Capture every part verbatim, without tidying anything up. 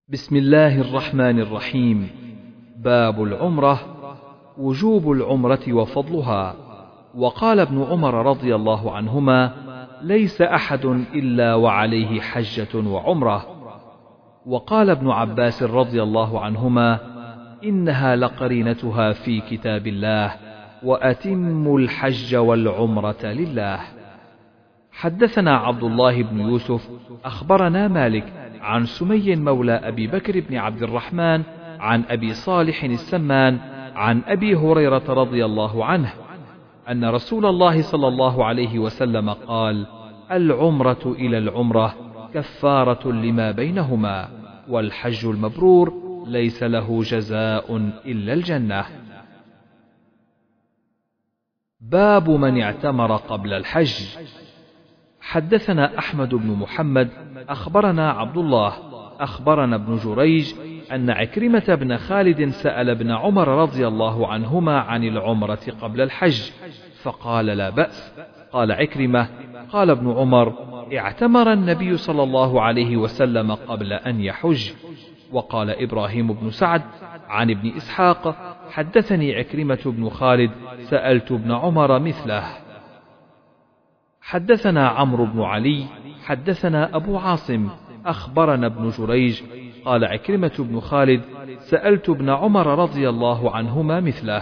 بسم الله الرحمن الرحيم. باب العمرة، وجوب العمرة وفضلها. وقال ابن عمر رضي الله عنهما: ليس أحد إلا وعليه حجة وعمرة. وقال ابن عباس رضي الله عنهما: إنها لقرينتها في كتاب الله، وأتموا الحج والعمرة لله. حدثنا عبد الله بن يوسف أخبرنا مالك عن سمي مولى أبي بكر بن عبد الرحمن عن أبي صالح السمان عن أبي هريرة رضي الله عنه أن رسول الله صلى الله عليه وسلم قال: العمرة إلى العمرة كفارة لما بينهما، والحج المبرور ليس له جزاء إلا الجنة. باب من اعتمر قبل الحج. حدثنا أحمد بن محمد أخبرنا عبد الله أخبرنا ابن جريج أن عكرمة بن خالد سأل ابن عمر رضي الله عنهما عن العمرة قبل الحج فقال: لا بأس. قال عكرمة: قال ابن عمر: اعتمر النبي صلى الله عليه وسلم قبل أن يحج. وقال إبراهيم بن سعد عن ابن إسحاق: حدثني عكرمة بن خالد سألت ابن عمر مثله. حدثنا عمرو بن علي حدثنا أبو عاصم أخبرنا ابن جريج قال عكرمة بن خالد: سألت ابن عمر رضي الله عنهما مثله.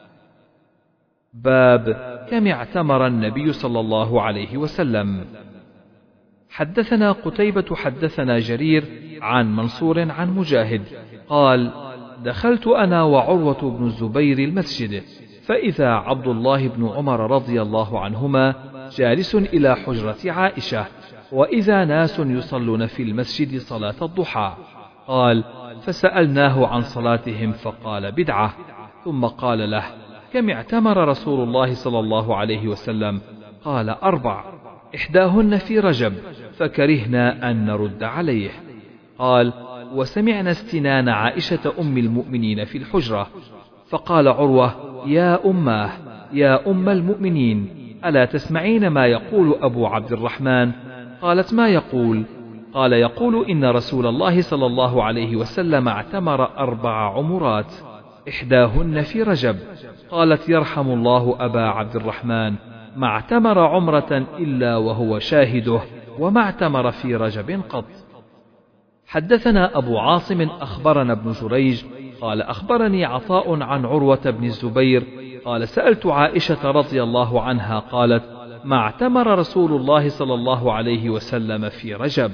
باب كم اعتمر النبي صلى الله عليه وسلم. حدثنا قتيبة حدثنا جرير عن منصور عن مجاهد قال: دخلت أنا وعروة بن الزبير المسجد، فإذا عبد الله بن عمر رضي الله عنهما جالس إلى حجرة عائشة، وإذا ناس يصلون في المسجد صلاة الضحى. قال: فسألناه عن صلاتهم فقال: بدعة. ثم قال له: كم اعتمر رسول الله صلى الله عليه وسلم؟ قال: أربع، إحداهن في رجب، فكرهنا أن نرد عليه. قال: وسمعنا استنان عائشة أم المؤمنين في الحجرة، فقال عروة: يا أماه، يا أم المؤمنين، ألا تسمعين ما يقول أبو عبد الرحمن؟ قالت: ما يقول؟ قال: يقول إن رسول الله صلى الله عليه وسلم اعتمر أربع عمرات، إحداهن في رجب. قالت: يرحم الله أبا عبد الرحمن، ما اعتمر عمرة إلا وهو شاهده، وما اعتمر في رجب قط. حدثنا أبو عاصم أخبرنا ابن جريج قال: أخبرني عطاء عن عروة بن الزبير قال: سألت عائشة رضي الله عنها قالت: ما اعتمر رسول الله صلى الله عليه وسلم في رجب.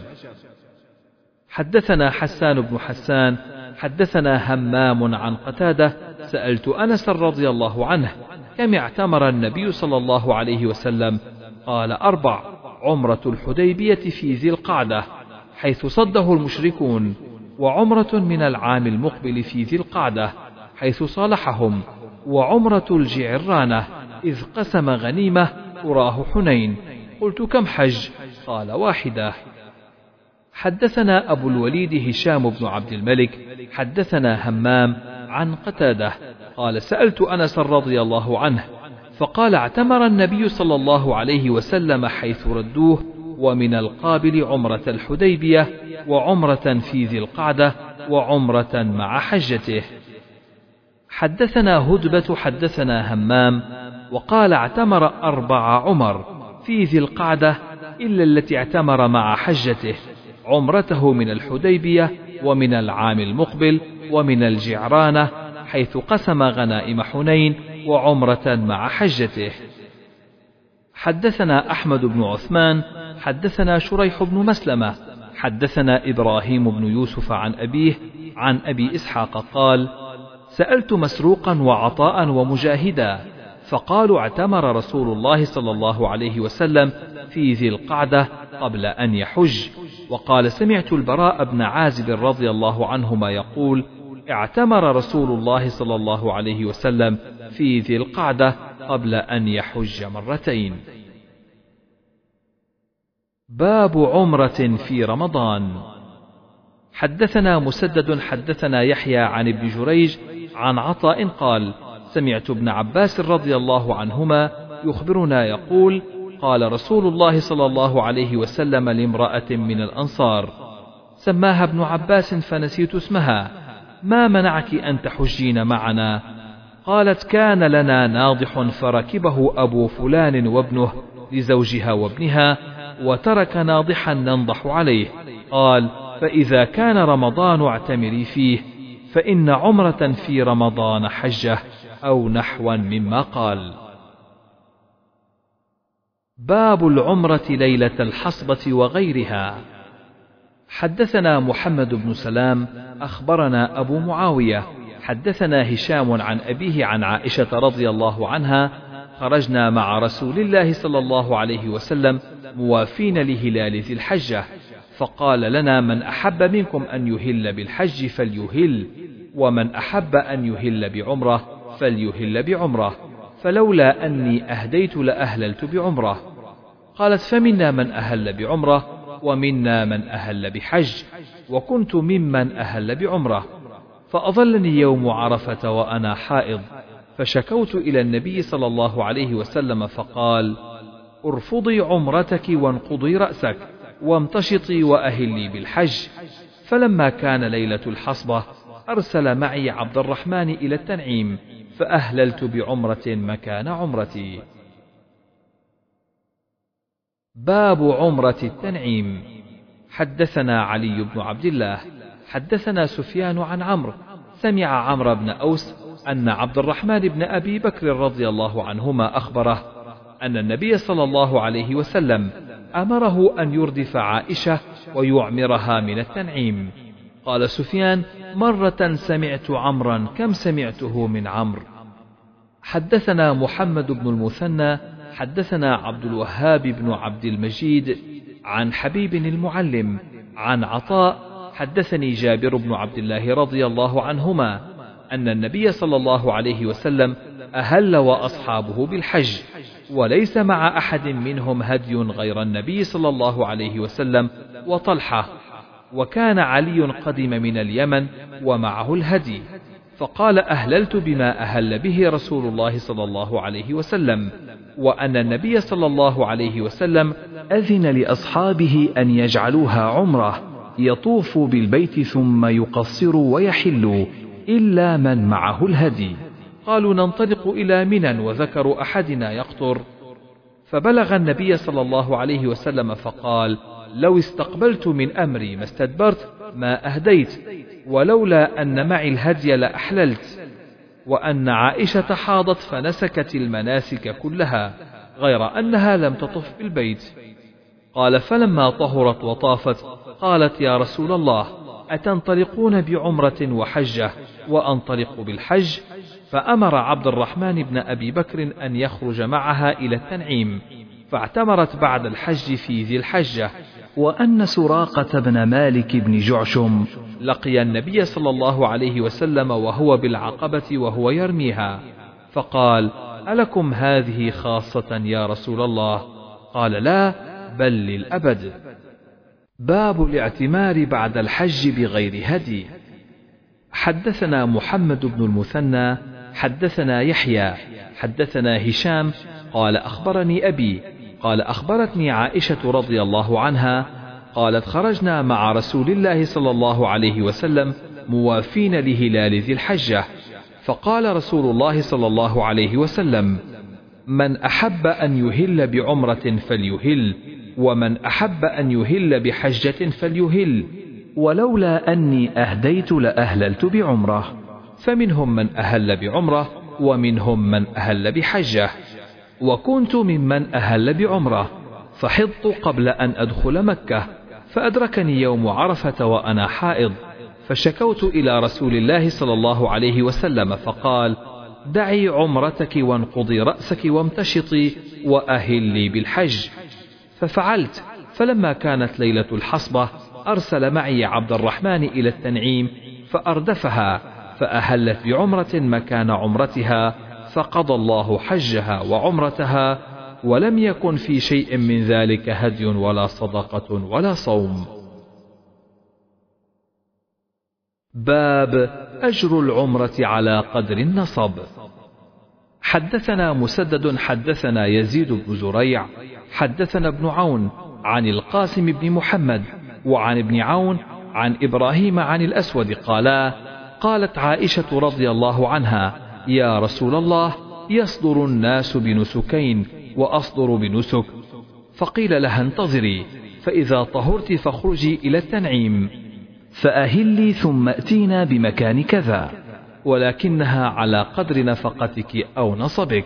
حدثنا حسان بن حسان حدثنا همام عن قتادة سألت أنس رضي الله عنه: كم اعتمر النبي صلى الله عليه وسلم؟ قال: أربع، عمرة الحديبية في ذي القعدة حيث صده المشركون، وعمرة من العام المقبل في ذي القعدة حيث صالحهم، وعمرة الجعرانة إذ قسم غنيمة تراه حنين. قلت: كم حج؟ قال: واحدة. حدثنا أبو الوليد هشام بن عبد الملك حدثنا همام عن قتادة قال: سألت أنس رضي الله عنه فقال: اعتمر النبي صلى الله عليه وسلم حيث ردوه، ومن القابل عمرة الحديبية، وعمرة في ذي القعدة، وعمرة مع حجته. حدثنا هدبة حدثنا همام وقال: اعتمر أربع عمر في ذي القعدة إلا التي اعتمر مع حجته، عمرته من الحديبية، ومن العام المقبل، ومن الجعرانة حيث قسم غنائم حنين، وعمرة مع حجته. حدثنا أحمد بن عثمان حدثنا شريح بن مسلمة حدثنا إبراهيم بن يوسف عن أبيه عن أبي إسحاق قال: سألت مسروقا وعطاء ومجاهدا فقالوا: اعتمر رسول الله صلى الله عليه وسلم في ذي القعدة قبل أن يحج. وقال: سمعت البراء بن عازب رضي الله عنهما يقول: اعتمر رسول الله صلى الله عليه وسلم في ذي القعدة قبل أن يحج مرتين. باب عمرة في رمضان. حدثنا مسدد حدثنا يحيى عن ابن جريج عن عطاء قال: سمعت ابن عباس رضي الله عنهما يخبرنا يقول: قال رسول الله صلى الله عليه وسلم لامرأة من الأنصار: سماها ابن عباس فنسيت اسمها، ما منعك أن تحجين معنا؟ قالت كان لنا ناضح فركبه أبو فلان وابنه لزوجها وابنها، وترك ناضحا ننضح عليه. قال فإذا كان رمضان اعتمري فيه، فإن عمرة في رمضان حجة، أو نحوا مما قال. باب العمرة ليلة الحصبة وغيرها. حدثنا محمد بن سلام أخبرنا أبو معاوية حدثنا هشام عن أبيه عن عائشة رضي الله عنها: خرجنا مع رسول الله صلى الله عليه وسلم موافين لهلال ذي الحجة، فقال لنا: من أحب منكم أن يهل بالحج فليهل، ومن أحب أن يهل بعمرة فليهل بعمرة، فلولا أني أهديت لأهللت بعمرة. قالت: فمنا من أهل بعمرة، ومنا من أهل بحج، وكنت ممن أهل بعمرة. فأظلني يوم عرفة وأنا حائض، فشكوت إلى النبي صلى الله عليه وسلم فقال: ارفضي عمرتك وانقضي رأسك وامتشطي وأهلي بالحج. فلما كان ليلة الحصبة أرسل معي عبد الرحمن إلى التنعيم، فأهللت بعمرة مكان عمرتي. باب عمرة التنعيم. حدثنا علي بن عبد الله حدثنا سفيان عن عمرو سمع عمرو بن أوس أن عبد الرحمن بن أبي بكر رضي الله عنهما أخبره أن النبي صلى الله عليه وسلم أمره أن يردف عائشة ويعمرها من التنعيم. قال سفيان: مرة سمعت عمرا كم سمعته من عمرو. حدثنا محمد بن المثنى حدثنا عبد الوهاب بن عبد المجيد عن حبيب المعلم عن عطاء حدثني جابر بن عبد الله رضي الله عنهما أن النبي صلى الله عليه وسلم أهل وأصحابه بالحج، وليس مع أحد منهم هدي غير النبي صلى الله عليه وسلم وطلحة، وكان علي قدم من اليمن ومعه الهدي، فقال: أهللت بما أهل به رسول الله صلى الله عليه وسلم، وأن النبي صلى الله عليه وسلم أذن لأصحابه أن يجعلوها عمرة، يطوفوا بالبيت ثم يقصروا ويحلوا إلا من معه الهدي. قالوا: ننطلق إلى منى، وذكروا أحدنا يقطر، فبلغ النبي صلى الله عليه وسلم فقال: لو استقبلت من أمري ما استدبرت ما أهديت، ولولا أن معي الهدي لأحللت. وأن عائشة حاضت فنسكت المناسك كلها غير أنها لم تطف بالبيت. قال: فلما طهرت وطافت قالت: يا رسول الله، أتنطلقون بعمرة وحجة وأنطلق بالحج؟ فأمر عبد الرحمن بن أبي بكر أن يخرج معها إلى التنعيم، فاعتمرت بعد الحج في ذي الحجة. وأن سراقة بن مالك بن جعشم لقي النبي صلى الله عليه وسلم وهو بالعقبة وهو يرميها، فقال: ألكم هذه خاصة يا رسول الله؟ قال: لا، بل للأبد. باب الاعتمار بعد الحج بغير هدي. حدثنا محمد بن المثنى حدثنا يحيى حدثنا هشام قال: أخبرني أبي قال: أخبرتني عائشة رضي الله عنها قالت: خرجنا مع رسول الله صلى الله عليه وسلم موافين لهلال ذي الحجة، فقال رسول الله صلى الله عليه وسلم: من أحب أن يهل بعمرة فليهل، ومن أحب أن يهل بحجة فليهل، ولولا أني أهديت لأهللت بعمرة. فمنهم من أهل بعمرة، ومنهم من أهل بحجة، وكنت ممن أهل بعمرة، فحضت قبل أن أدخل مكة، فأدركني يوم عرفة وأنا حائض، فشكوت إلى رسول الله صلى الله عليه وسلم فقال: دعي عمرتك وانقضي رأسك وامتشطي وأهلي بالحج. ففعلت. فلما كانت ليلة الحصبة أرسل معي عبد الرحمن إلى التنعيم فأردفها، فأهلت بعمرة مكان عمرتها، فقضى الله حجها وعمرتها، ولم يكن في شيء من ذلك هدي ولا صدقة ولا صوم. باب أجر العمرة على قدر النصب. حدثنا مسدد حدثنا يزيد بن زريع حدثنا ابن عون عن القاسم بن محمد وعن ابن عون عن إبراهيم عن الأسود قالا: قالت عائشة رضي الله عنها: يا رسول الله، يصدر الناس بنسكين وأصدر بنسك. فقيل لها: انتظري، فإذا طهرت فاخرجي إلى التنعيم فأهلي ثم أتينا بمكان كذا، ولكنها على قدر نفقتك أو نصبك.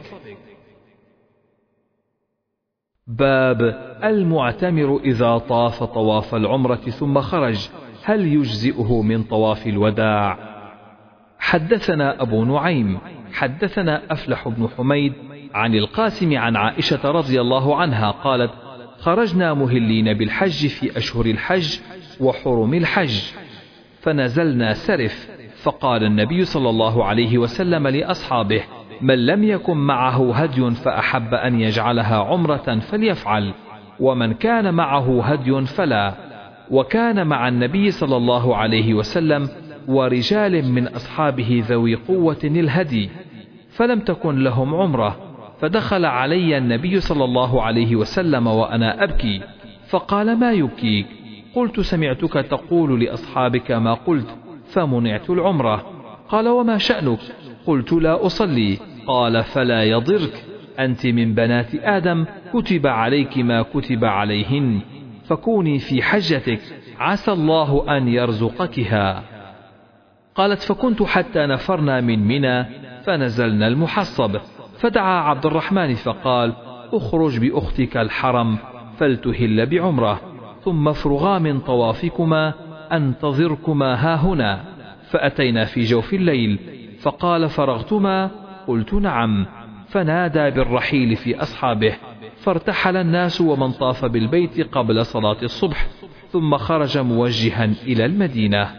باب المعتمر إذا طاف طواف العمرة ثم خرج هل يجزئه من طواف الوداع؟ حدثنا أبو نعيم حدثنا أفلح بن حميد عن القاسم عن عائشة رضي الله عنها قالت: خرجنا مهلين بالحج في أشهر الحج وحرم الحج، فنزلنا سرف، فقال النبي صلى الله عليه وسلم لأصحابه: من لم يكن معه هدي فأحب أن يجعلها عمرة فليفعل، ومن كان معه هدي فلا. وكان مع النبي صلى الله عليه وسلم ورجال من أصحابه ذوي قوة الهدي، فلم تكن لهم عمرة، فدخل علي النبي صلى الله عليه وسلم وأنا أبكي، فقال: ما يبكيك؟ قلت: سمعتك تقول لأصحابك ما قلت فمنعت العمرة. قال: وما شأنك؟ قلت: لا أصلي. قال: فلا يضرك، أنت من بنات آدم، كتب عليك ما كتب عليهن، فكوني في حجتك، عسى الله أن يرزقكها. قالت: فكنت حتى نفرنا من منى فنزلنا المحصب، فدعا عبد الرحمن فقال: اخرج بأختك الحرم فلتهل بعمرة، ثم افرغا من طوافكما أنتظركما هاهنا. فأتينا في جوف الليل، فقال: فرغتما؟ قلت: نعم. فنادى بالرحيل في أصحابه، فارتحل الناس ومن طاف بالبيت قبل صلاة الصبح، ثم خرج موجها إلى المدينة.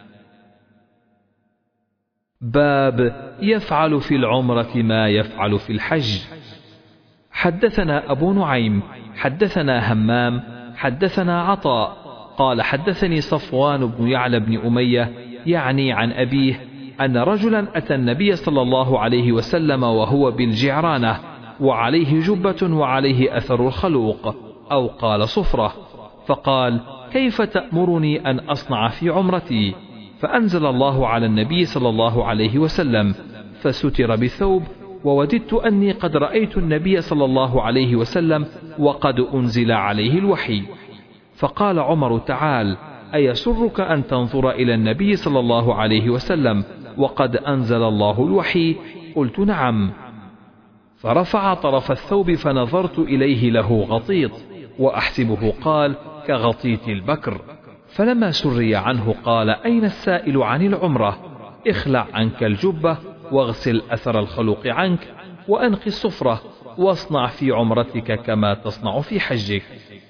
باب يفعل في العمرة ما يفعل في الحج. حدثنا أبو نعيم حدثنا همام حدثنا عطاء قال: حدثني صفوان بن يعلى بن أمية يعني عن أبيه أن رجلا أتى النبي صلى الله عليه وسلم وهو بالجعرانة وعليه جبة وعليه أثر الخلوق أو قال صفرة، فقال: كيف تأمرني أن أصنع في عمرتي؟ فأنزل الله على النبي صلى الله عليه وسلم فستر بالثوب، ووددت أني قد رأيت النبي صلى الله عليه وسلم وقد أنزل عليه الوحي. فقال عمر: تعال، أيسرك أن تنظر إلى النبي صلى الله عليه وسلم وقد أنزل الله الوحي؟ قلت: نعم. فرفع طرف الثوب فنظرت إليه له غطيط، وأحسبه قال: كغطيط البكر. فلما سري عنه قال: أين السائل عن العمرة؟ اخلع عنك الجبة واغسل أثر الخلوق عنك وأنق الصفرة، واصنع في عمرتك كما تصنع في حجك.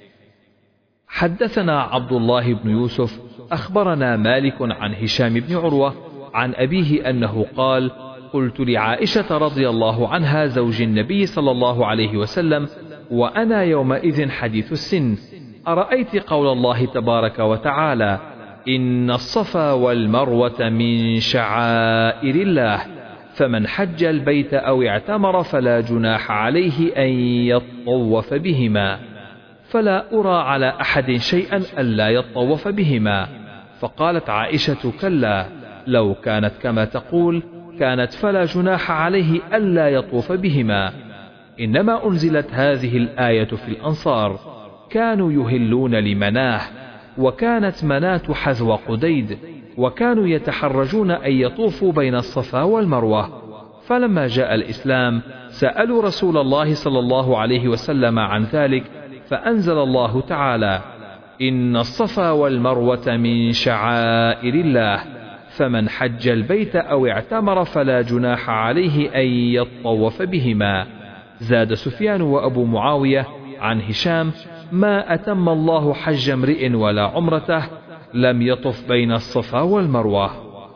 حدثنا عبد الله بن يوسف أخبرنا مالك عن هشام بن عروة عن أبيه أنه قال: قلت لعائشة رضي الله عنها زوج النبي صلى الله عليه وسلم وأنا يومئذ حديث السن: أرأيت قول الله تبارك وتعالى: إن الصفا والمروة من شعائر الله، فمن حج البيت أو اعتمر فلا جناح عليه أن يطوف بهما، فلا أرى على أحد شيئا ألا يطوف بهما. فقالت عائشة: كلا، لو كانت كما تقول كانت فلا جناح عليه ألا يطوف بهما، إنما أنزلت هذه الآية في الأنصار، كانوا يهلون لمناه، وكانت مناة حذو قديد، وكانوا يتحرجون أن يطوفوا بين الصفا والمروة. فلما جاء الإسلام سألوا رسول الله صلى الله عليه وسلم عن ذلك، فأنزل الله تعالى: إن الصفا والمروة من شعائر الله، فمن حج البيت أو اعتمر فلا جناح عليه أن يطوف بهما. زاد سفيان وأبو معاوية عن هشام: ما أتم الله حج امرئ ولا عمرته لم يطف بين الصفا والمروة.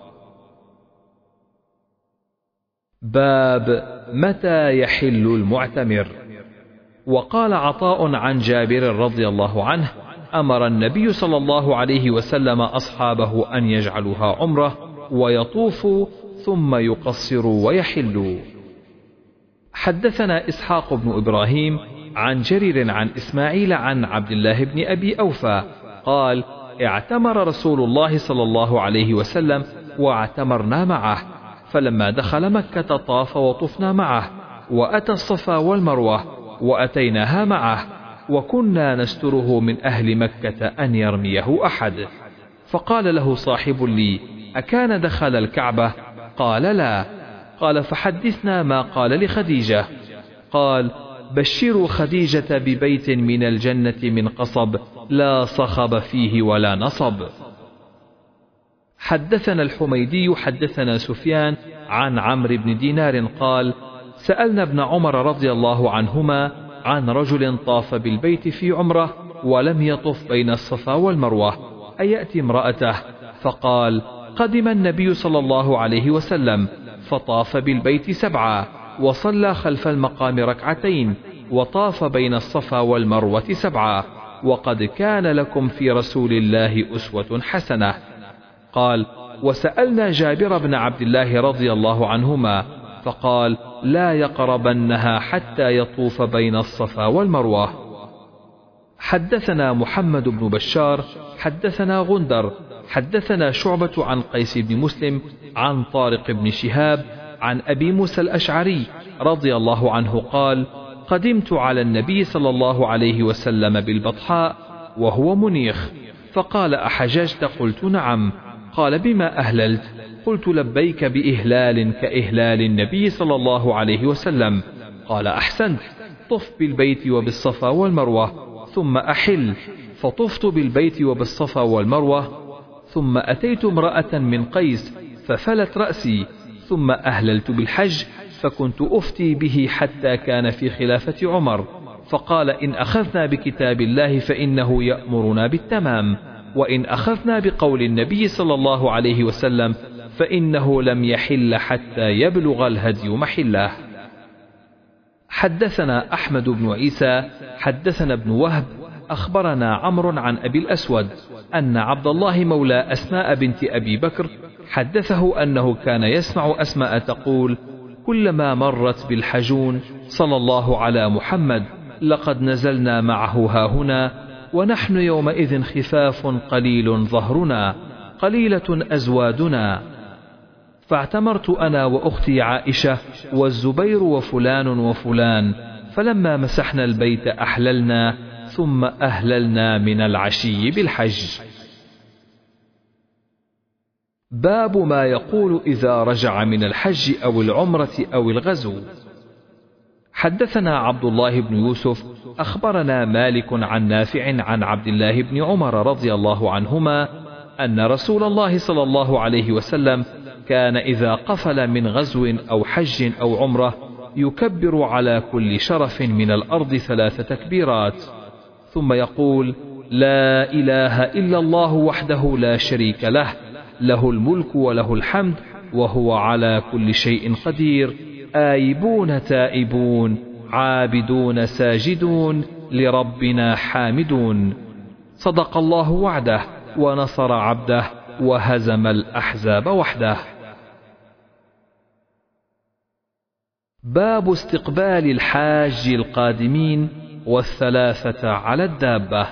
باب متى يحل المعتمر. وقال عطاء عن جابر رضي الله عنه: أمر النبي صلى الله عليه وسلم أصحابه أن يجعلوها عمرة ويطوفوا ثم يقصروا ويحلوا. حدثنا إسحاق بن إبراهيم عن جرير عن إسماعيل عن عبد الله بن أبي أوفى قال: اعتمر رسول الله صلى الله عليه وسلم واعتمرنا معه، فلما دخل مكة طاف وطفنا معه، وأتى الصفا والمروة وأتيناها معه، وكنا نستره من أهل مكة أن يرميه أحد. فقال له صاحب لي: أكان دخل الكعبة؟ قال: لا. قال: فحدثنا ما قال لخديجة. قال: بشروا خديجة ببيت من الجنة من قصب لا صخب فيه ولا نصب. حدثنا الحميدي حدثنا سفيان عن عمرو بن دينار قال: سألنا ابن عمر رضي الله عنهما عن رجل طاف بالبيت في عمره ولم يطف بين الصفا والمروة أيأتي امرأته؟ فقال: قدم النبي صلى الله عليه وسلم فطاف بالبيت سبعا، وصلى خلف المقام ركعتين، وطاف بين الصفا والمروة سبعا، وقد كان لكم في رسول الله أسوة حسنة. قال: وسألنا جابر بن عبد الله رضي الله عنهما فقال: لا يقربنها حتى يطوف بين الصفا والمروة. حدثنا محمد بن بشار حدثنا غندر حدثنا شعبة عن قيس بن مسلم عن طارق بن شهاب عن أبي موسى الأشعري رضي الله عنه قال: قدمت على النبي صلى الله عليه وسلم بالبطحاء وهو منيخ، فقال: أحججت؟ قلت: نعم. قال: بما أهللت؟ قلت: لبيك بإهلال كإهلال النبي صلى الله عليه وسلم. قال: أحسنت، طف بالبيت وبالصفا والمروة ثم أحل. فطفت بالبيت وبالصفا والمروة، ثم أتيت امرأة من قيس ففلت رأسي، ثم أهللت بالحج، فكنت أفتي به حتى كان في خلافة عمر، فقال: إن أخذنا بكتاب الله فإنه يأمرنا بالتمام، وإن أخذنا بقول النبي صلى الله عليه وسلم فإنه لم يحل حتى يبلغ الهدي محله. حدثنا أحمد بن عيسى حدثنا ابن وهب أخبرنا عمرو عن أبي الأسود أن عبد الله مولى أسماء بنت أبي بكر حدثه أنه كان يسمع أسماء تقول: كلما مرت بالحجون صلى الله على محمد لقد نزلنا معه هاهنا، ونحن يومئذ خفاف قليل ظهرنا قليلة أزوادنا. فاعتمرت أنا وأختي عائشة والزبير وفلان وفلان، فلما مسحنا البيت أحللنا، ثم أهللنا من العشي بالحج. باب ما يقول إذا رجع من الحج أو العمرة أو الغزو. حدثنا عبد الله بن يوسف أخبرنا مالك عن نافع عن عبد الله بن عمر رضي الله عنهما أن رسول الله صلى الله عليه وسلم كان إذا قفل من غزو أو حج أو عمرة يكبر على كل شرف من الأرض ثلاث تكبيرات، ثم يقول: لا إله إلا الله وحده لا شريك له، له الملك وله الحمد وهو على كل شيء قدير، آيبون تائبون عابدون ساجدون لربنا حامدون، صدق الله وعده ونصر عبده وهزم الأحزاب وحده. باب استقبال الحاج القادمين والثلاثة على الدابة.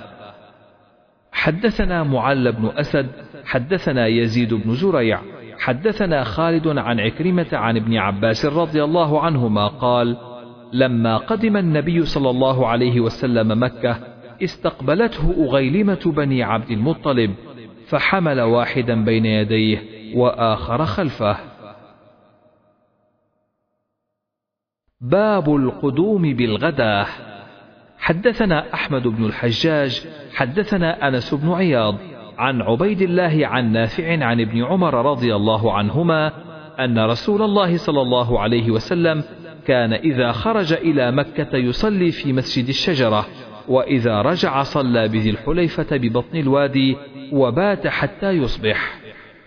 حدثنا معل بن أسد حدثنا يزيد بن زريع حدثنا خالد عن عكرمة عن ابن عباس رضي الله عنهما قال: لما قدم النبي صلى الله عليه وسلم مكة استقبلته أغيلمة بني عبد المطلب، فحمل واحدا بين يديه وآخر خلفه. باب القدوم بالغداة. حدثنا أحمد بن الحجاج حدثنا أنس بن عياض عن عبيد الله عن نافع عن ابن عمر رضي الله عنهما أن رسول الله صلى الله عليه وسلم كان إذا خرج إلى مكة يصلي في مسجد الشجرة، وإذا رجع صلى بذي الحليفة ببطن الوادي وبات حتى يصبح.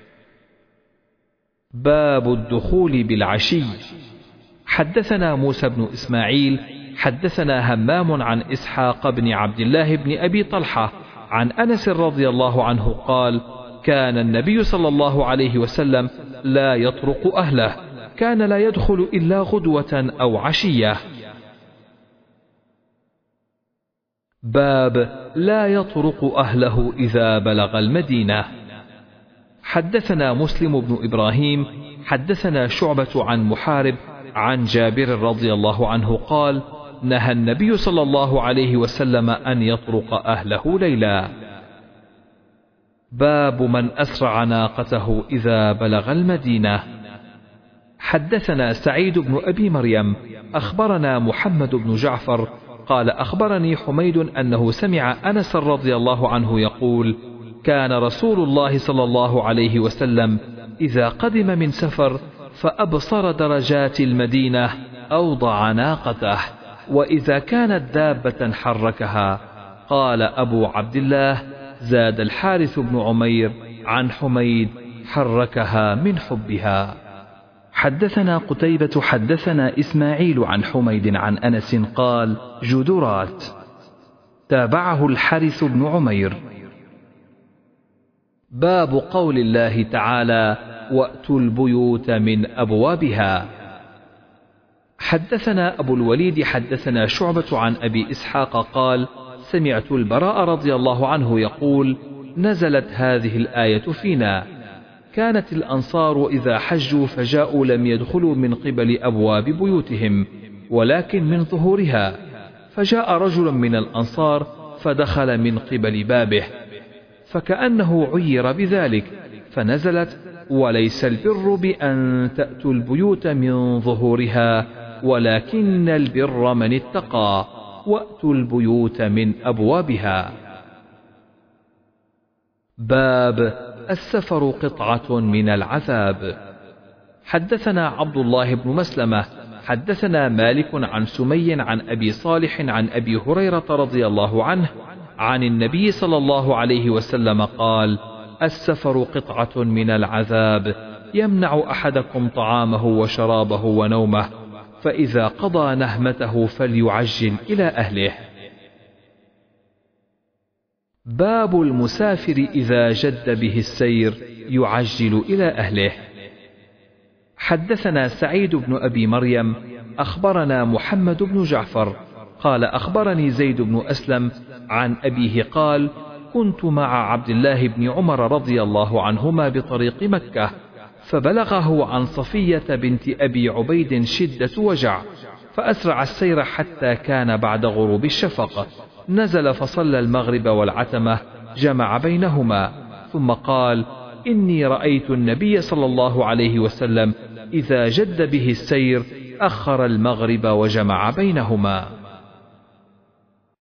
باب الدخول بالعشي. حدثنا موسى بن إسماعيل حدثنا همام عن إسحاق بن عبد الله بن أبي طلحة عن أنس رضي الله عنه قال: كان النبي صلى الله عليه وسلم لا يطرق أهله، كان لا يدخل إلا غدوة أو عشية. باب لا يطرق أهله إذا بلغ المدينة. حدثنا مسلم بن إبراهيم حدثنا شعبة عن محارب عن جابر رضي الله عنه قال: نهى النبي صلى الله عليه وسلم أن يطرق أهله ليلا. باب من أسرع ناقته إذا بلغ المدينة. حدثنا سعيد بن أبي مريم أخبرنا محمد بن جعفر قال أخبرني حميد أنه سمع أنس رضي الله عنه يقول: كان رسول الله صلى الله عليه وسلم إذا قدم من سفر فأبصر درجات المدينة أوضع ناقته، وإذا كانت دابة حركها. قال أبو عبد الله: زاد الحارث بن عمير عن حميد: حركها من حبها. حدثنا قتيبة حدثنا إسماعيل عن حميد عن أنس قال: جدرات. تابعه الحارث بن عمير. باب قول الله تعالى: وأتوا البيوت من أبوابها. حدثنا أبو الوليد حدثنا شعبة عن أبي إسحاق قال: سمعت البراء رضي الله عنه يقول: نزلت هذه الآية فينا. كانت الأنصار إذا حجوا فجاءوا لم يدخلوا من قبل أبواب بيوتهم ولكن من ظهورها، فجاء رجل من الأنصار فدخل من قبل بابه، فكأنه عير بذلك، فنزلت: وليس البر بأن تأتوا البيوت من ظهورها ولكن البر من اتقى، وأتوا البيوت من أبوابها. باب السفر قطعة من العذاب. حدثنا عبد الله بن مسلمة حدثنا مالك عن سمي عن أبي صالح عن أبي هريرة رضي الله عنه عن النبي صلى الله عليه وسلم قال: السفر قطعة من العذاب، يمنع أحدكم طعامه وشرابه ونومه، فإذا قضى نهمته فليعجل إلى أهله. باب المسافر إذا جد به السير يعجل إلى أهله. حدثنا سعيد بن أبي مريم أخبرنا محمد بن جعفر قال أخبرني زيد بن أسلم عن أبيه قال: كنت مع عبد الله بن عمر رضي الله عنهما بطريق مكة، فبلغه عن صفية بنت أبي عبيد شدة وجع، فأسرع السير حتى كان بعد غروب الشفق، نزل فصلى المغرب والعتمة، جمع بينهما، ثم قال: إني رأيت النبي صلى الله عليه وسلم إذا جد به السير أخر المغرب وجمع بينهما.